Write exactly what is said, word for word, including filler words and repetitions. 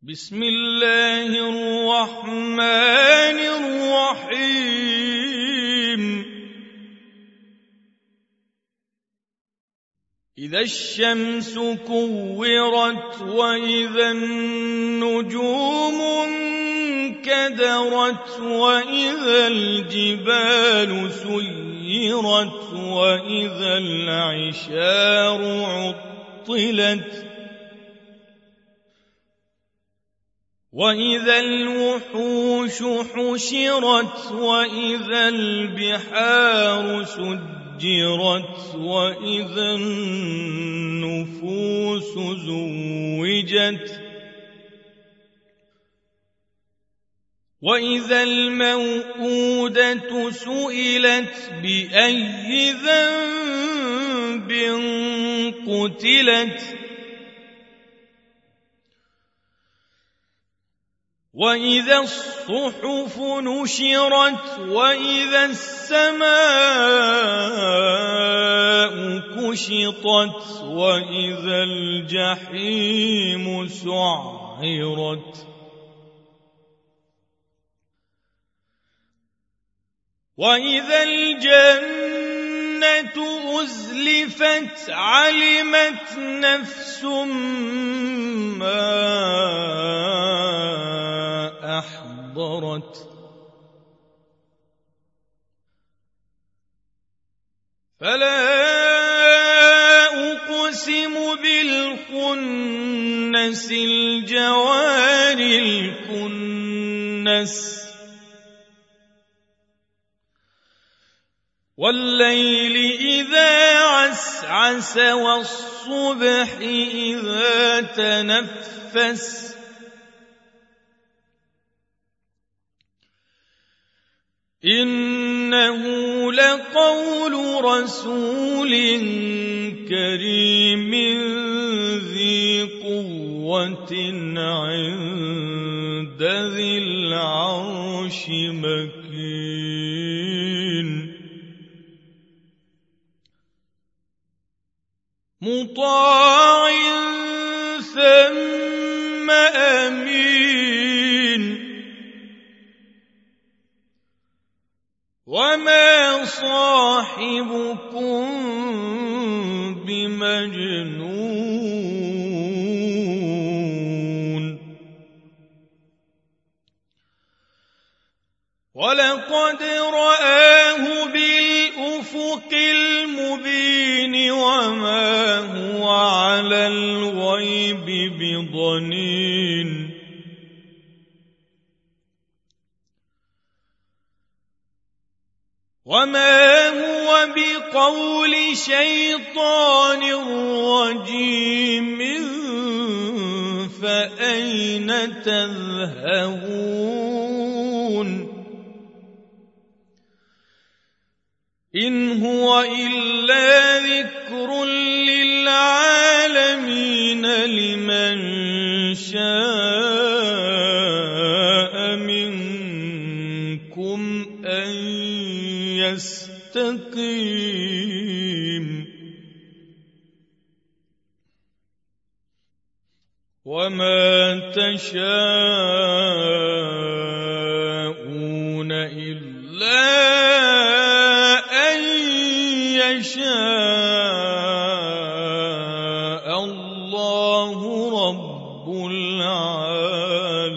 بسم الله الرحمن الرحيم إذا الشمس كورت وإذا النجوم انكدرت وإذا الجبال سيرت وإذا العشار عطلت وإذا الوحوش حشرت وإذا البحار سجرت وإذا النفوس زوجت وإذا الموءودة سئلت بأي ذنب قتلت وإذا الصحف نشرت وإذا السماء كشطت وإذا الجحيم سعرت وإذا الجنة أزلفت علمت نفس ما أحضرت فلا أقسم بالخنس الجوار الكنس والليل إذا عسعس والصبح إذا تنفس إنه لقول رسول كريم ذي قوة عند ذي العرش مكين مطاع ثم أمين وما صاحبكم بمجنون ولقد رآه بالأفق المبين وما هو على الغيب بضنين وما هو بقول شيطان رجيم فأين تذهبون إن هو إلا ذكر للعالمين لمن شاء منكم أن يستقيم وما تشاءون إلا أن يشاء الله رب العالمين.